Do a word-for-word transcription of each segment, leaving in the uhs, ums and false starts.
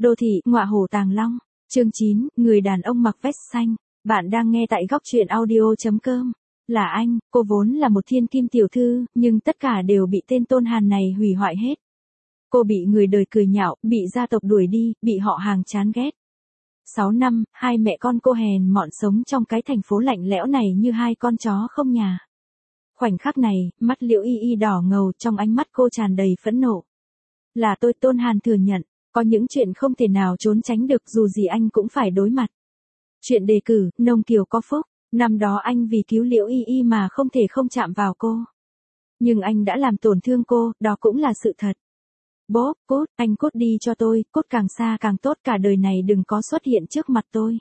Đô thị, ngọa hổ tàng long. Chương chín, người đàn ông mặc vest xanh. Bạn đang nghe tại góc truyện audio.com. Là anh, cô vốn là một thiên kim tiểu thư, nhưng tất cả đều bị tên Tôn Hàn này hủy hoại hết. Cô bị người đời cười nhạo, bị gia tộc đuổi đi, bị họ hàng chán ghét. Sáu năm, hai mẹ con cô hèn mọn sống trong cái thành phố lạnh lẽo này như hai con chó không nhà. Khoảnh khắc này, mắt Liễu Y Y đỏ ngầu, trong ánh mắt cô tràn đầy phẫn nộ. Là tôi, Tôn Hàn thừa nhận, có những chuyện không thể nào trốn tránh được, dù gì anh cũng phải đối mặt. Chuyện đề cử, nông kiều có phúc, năm đó anh vì cứu Liễu Y Y mà không thể không chạm vào cô. Nhưng anh đã làm tổn thương cô, đó cũng là sự thật. Bố, cút, anh cút đi cho tôi, cút càng xa càng tốt, cả đời này đừng có xuất hiện trước mặt tôi.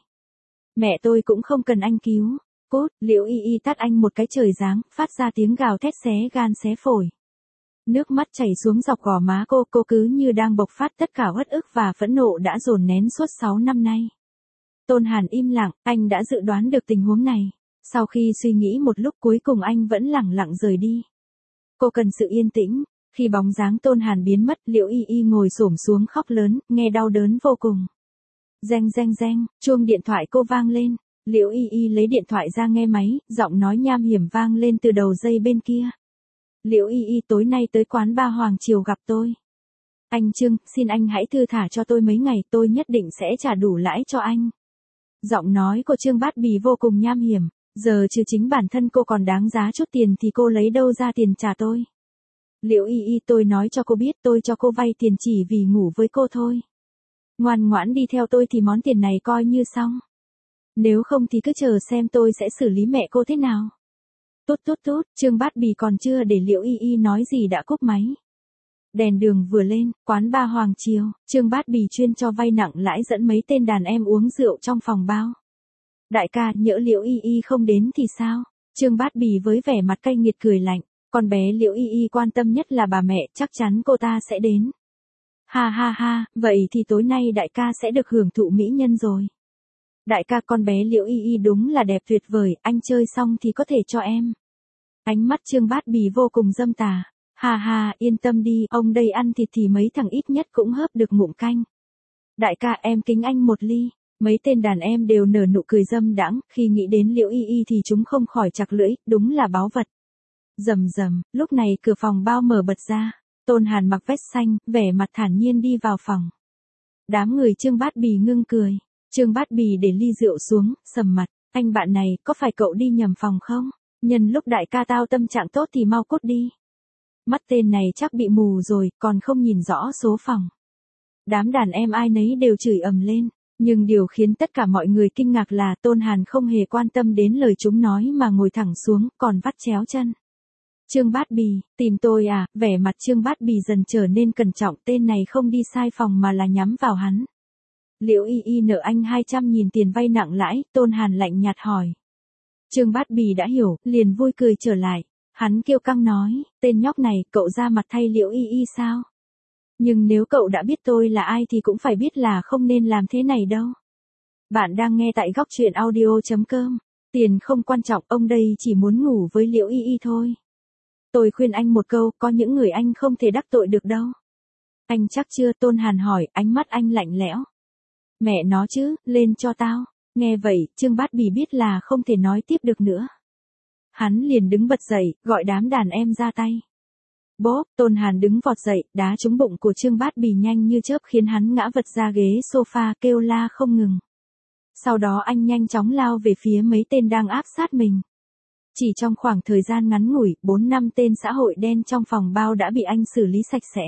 Mẹ tôi cũng không cần anh cứu. Cút, Liễu Y Y tát anh một cái trời giáng, phát ra tiếng gào thét xé gan xé phổi. Nước mắt chảy xuống dọc gò má cô, cô cứ như đang bộc phát tất cả uất ức và phẫn nộ đã dồn nén suốt sáu năm nay. Tôn Hàn im lặng, anh đã dự đoán được tình huống này. Sau khi suy nghĩ một lúc cuối cùng anh vẫn lẳng lặng rời đi. Cô cần sự yên tĩnh. Khi bóng dáng Tôn Hàn biến mất, Liễu Y Y ngồi xổm xuống khóc lớn, nghe đau đớn vô cùng. Reng reng reng, chuông điện thoại cô vang lên. Liễu Y Y lấy điện thoại ra nghe máy, giọng nói nham hiểm vang lên từ đầu dây bên kia. Liễu Y Y, tối nay tới quán ba Hoàng Triều gặp tôi. Anh Trương, xin anh hãy thư thả cho tôi mấy ngày, tôi nhất định sẽ trả đủ lãi cho anh. Giọng nói của Trương Bát Bì vô cùng nham hiểm, giờ trừ chính bản thân cô còn đáng giá chút tiền thì cô lấy đâu ra tiền trả tôi. Liễu Y Y, tôi nói cho cô biết, tôi cho cô vay tiền chỉ vì ngủ với cô thôi. Ngoan ngoãn đi theo tôi thì món tiền này coi như xong. Nếu không thì cứ chờ xem tôi sẽ xử lý mẹ cô thế nào. Tút tút tút, Trương Bát Bì còn chưa để Liễu Y Y nói gì đã cúp máy. Đèn đường vừa lên, quán ba Hoàng Triều, Trương Bát Bì chuyên cho vay nặng lãi dẫn mấy tên đàn em uống rượu trong phòng bao. Đại ca, nhỡ Liễu Y Y không đến thì sao? Trương Bát Bì với vẻ mặt cay nghiệt cười lạnh. Con bé Liễu Y Y quan tâm nhất là bà mẹ, chắc chắn cô ta sẽ đến. Ha ha ha, vậy thì tối nay đại ca sẽ được hưởng thụ mỹ nhân rồi. Đại ca, con bé Liễu Y Y đúng là đẹp tuyệt vời, anh chơi xong thì có thể cho em. Ánh mắt Trương Bát Bì vô cùng dâm tà. Ha ha, yên tâm đi, ông đây ăn thịt thì mấy thằng ít nhất cũng hớp được ngụm canh. Đại ca, em kính anh một ly. Mấy tên đàn em đều nở nụ cười dâm đãng, khi nghĩ đến Liễu Y Y thì chúng không khỏi chặt lưỡi, đúng là báu vật. Rầm rầm, lúc này cửa phòng bao mở bật ra. Tôn Hàn mặc vest xanh, vẻ mặt thản nhiên đi vào phòng. Đám người Trương Bát Bì ngưng cười. Trương Bát Bì để ly rượu xuống, sầm mặt. Anh bạn này, có phải cậu đi nhầm phòng không? Nhân lúc đại ca tao tâm trạng tốt thì mau cút đi. Mắt tên này chắc bị mù rồi, còn không nhìn rõ số phòng. Đám đàn em ai nấy đều chửi ầm lên. Nhưng điều khiến tất cả mọi người kinh ngạc là Tôn Hàn không hề quan tâm đến lời chúng nói mà ngồi thẳng xuống, còn vắt chéo chân. Trương Bát Bì, tìm tôi à? Vẻ mặt Trương Bát Bì dần trở nên cẩn trọng, tên này không đi sai phòng mà là nhắm vào hắn. Liễu Y Y nợ anh hai trăm nghìn tiền vay nặng lãi, Tôn Hàn lạnh nhạt hỏi. Trương Bát Bì đã hiểu, liền vui cười trở lại. Hắn kiêu căng nói, tên nhóc này, cậu ra mặt thay Liễu Y Y sao? Nhưng nếu cậu đã biết tôi là ai thì cũng phải biết là không nên làm thế này đâu. Bạn đang nghe tại góc truyện audio.com. Tiền không quan trọng, ông đây chỉ muốn ngủ với Liễu Y Y thôi. Tôi khuyên anh một câu, có những người anh không thể đắc tội được đâu. Anh chắc chưa? Tôn Hàn hỏi, ánh mắt anh lạnh lẽo. Mẹ nó chứ, lên cho tao. Nghe vậy, Trương Bát Bì biết là không thể nói tiếp được nữa. Hắn liền đứng bật dậy, gọi đám đàn em ra tay. Bốp, Tôn Hàn đứng vọt dậy, đá trúng bụng của Trương Bát Bì nhanh như chớp khiến hắn ngã vật ra ghế sofa kêu la không ngừng. Sau đó anh nhanh chóng lao về phía mấy tên đang áp sát mình. Chỉ trong khoảng thời gian ngắn ngủi, bốn năm tên xã hội đen trong phòng bao đã bị anh xử lý sạch sẽ.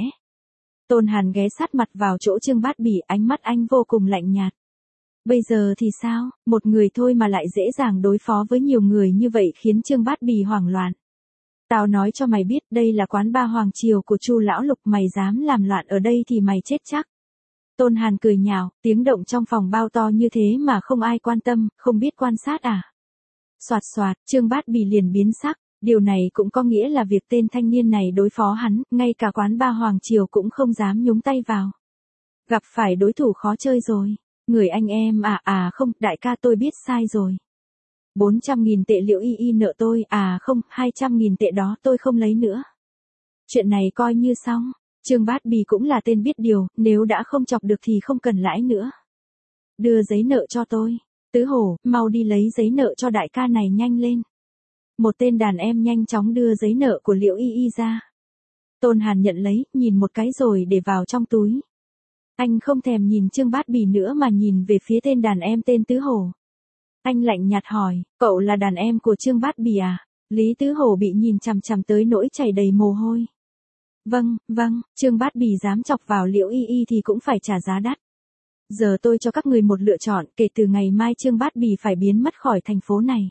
Tôn Hàn ghé sát mặt vào chỗ Trương Bát Bì, ánh mắt anh vô cùng lạnh nhạt. Bây giờ thì sao, một người thôi mà lại dễ dàng đối phó với nhiều người như vậy khiến Trương Bát Bì hoảng loạn. Tao nói cho mày biết, đây là quán ba Hoàng Triều của Chu lão Lục, mày dám làm loạn ở đây thì mày chết chắc. Tôn Hàn cười nhạo, tiếng động trong phòng bao to như thế mà không ai quan tâm, không biết quan sát à? Soạt soạt, Trương Bát Bì liền biến sắc, điều này cũng có nghĩa là việc tên thanh niên này đối phó hắn, ngay cả quán ba Hoàng Triều cũng không dám nhúng tay vào. Gặp phải đối thủ khó chơi rồi. Người anh em à à không, đại ca tôi biết sai rồi. bốn trăm nghìn tệ Liễu Y Y nợ tôi, à không, hai trăm nghìn tệ đó tôi không lấy nữa. Chuyện này coi như xong. Trương Bát Bì cũng là tên biết điều, nếu đã không chọc được thì không cần lãi nữa. Đưa giấy nợ cho tôi. Tứ Hổ, mau đi lấy giấy nợ cho đại ca này nhanh lên. Một tên đàn em nhanh chóng đưa giấy nợ của Liễu Y Y ra. Tôn Hàn nhận lấy, nhìn một cái rồi để vào trong túi. Anh không thèm nhìn Trương Bát Bì nữa mà nhìn về phía tên đàn em tên Tứ Hổ. Anh lạnh nhạt hỏi, cậu là đàn em của Trương Bát Bì à? Lý Tứ Hổ bị nhìn chằm chằm tới nỗi chảy đầy mồ hôi. Vâng, vâng, Trương Bát Bì dám chọc vào Liễu Y Y thì cũng phải trả giá đắt. Giờ tôi cho các người một lựa chọn, kể từ ngày mai Trương Bát Bì phải biến mất khỏi thành phố này.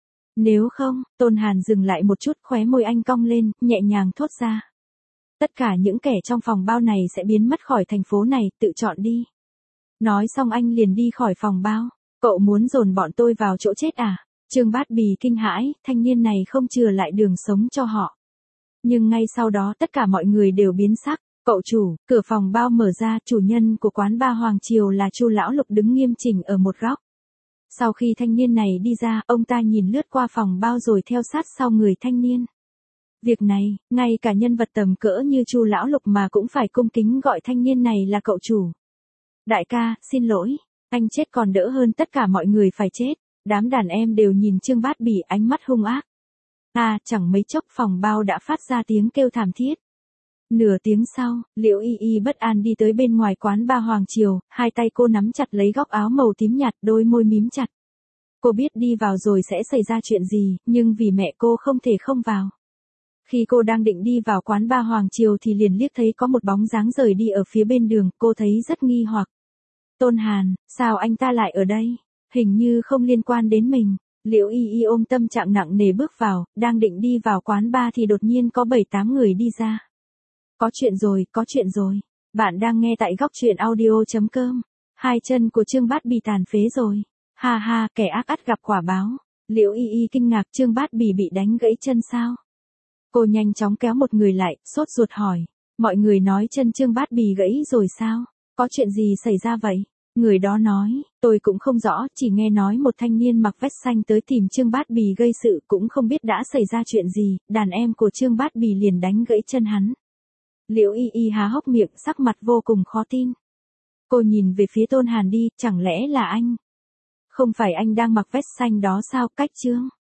Nếu không, Tôn Hàn dừng lại một chút, khóe môi anh cong lên, nhẹ nhàng thốt ra. Tất cả những kẻ trong phòng bao này sẽ biến mất khỏi thành phố này, tự chọn đi. Nói xong anh liền đi khỏi phòng bao. Cậu muốn dồn bọn tôi vào chỗ chết à? Trương Bát Bì kinh hãi, thanh niên này không chừa lại đường sống cho họ. Nhưng ngay sau đó tất cả mọi người đều biến sắc. Cậu chủ, cửa phòng bao mở ra, chủ nhân của quán ba Hoàng Triều là Chu Lão Lục đứng nghiêm chỉnh ở một góc. Sau khi thanh niên này đi ra, ông ta nhìn lướt qua phòng bao rồi theo sát sau người thanh niên. Việc này, ngay cả nhân vật tầm cỡ như Chu Lão Lục mà cũng phải cung kính gọi thanh niên này là cậu chủ. Đại ca, xin lỗi, anh chết còn đỡ hơn tất cả mọi người phải chết. Đám đàn em đều nhìn Trương Bát Bì ánh mắt hung ác. À, chẳng mấy chốc phòng bao đã phát ra tiếng kêu thảm thiết. Nửa tiếng sau, Liễu Y Y bất an đi tới bên ngoài quán ba Hoàng Triều, hai tay cô nắm chặt lấy góc áo màu tím nhạt, đôi môi mím chặt. Cô biết đi vào rồi sẽ xảy ra chuyện gì, nhưng vì mẹ cô không thể không vào. Khi cô đang định đi vào quán ba Hoàng Triều thì liền liếc thấy có một bóng dáng rời đi ở phía bên đường, cô thấy rất nghi hoặc. Tôn Hàn, sao anh ta lại ở đây? Hình như không liên quan đến mình. Liễu Y Y ôm tâm trạng nặng nề bước vào, đang định đi vào quán ba thì đột nhiên có bảy tám người đi ra. Có chuyện rồi, có chuyện rồi. Bạn đang nghe tại góc truyện audio chấm com. Hai chân của Trương Bát Bì tàn phế rồi. Ha ha, kẻ ác ắt gặp quả báo. Liễu Y Y kinh ngạc, Trương Bát Bì bị đánh gãy chân sao? Cô nhanh chóng kéo một người lại, sốt ruột hỏi. Mọi người nói chân Trương Bát Bì gãy rồi sao? Có chuyện gì xảy ra vậy? Người đó nói, tôi cũng không rõ, chỉ nghe nói một thanh niên mặc vest xanh tới tìm Trương Bát Bì gây sự, cũng không biết đã xảy ra chuyện gì, đàn em của Trương Bát Bì liền đánh gãy chân hắn. Liễu Y Y há hốc miệng, sắc mặt vô cùng khó tin. Cô nhìn về phía Tôn Hàn đi, chẳng lẽ là anh? Không phải anh đang mặc vest xanh đó sao, cách Trương?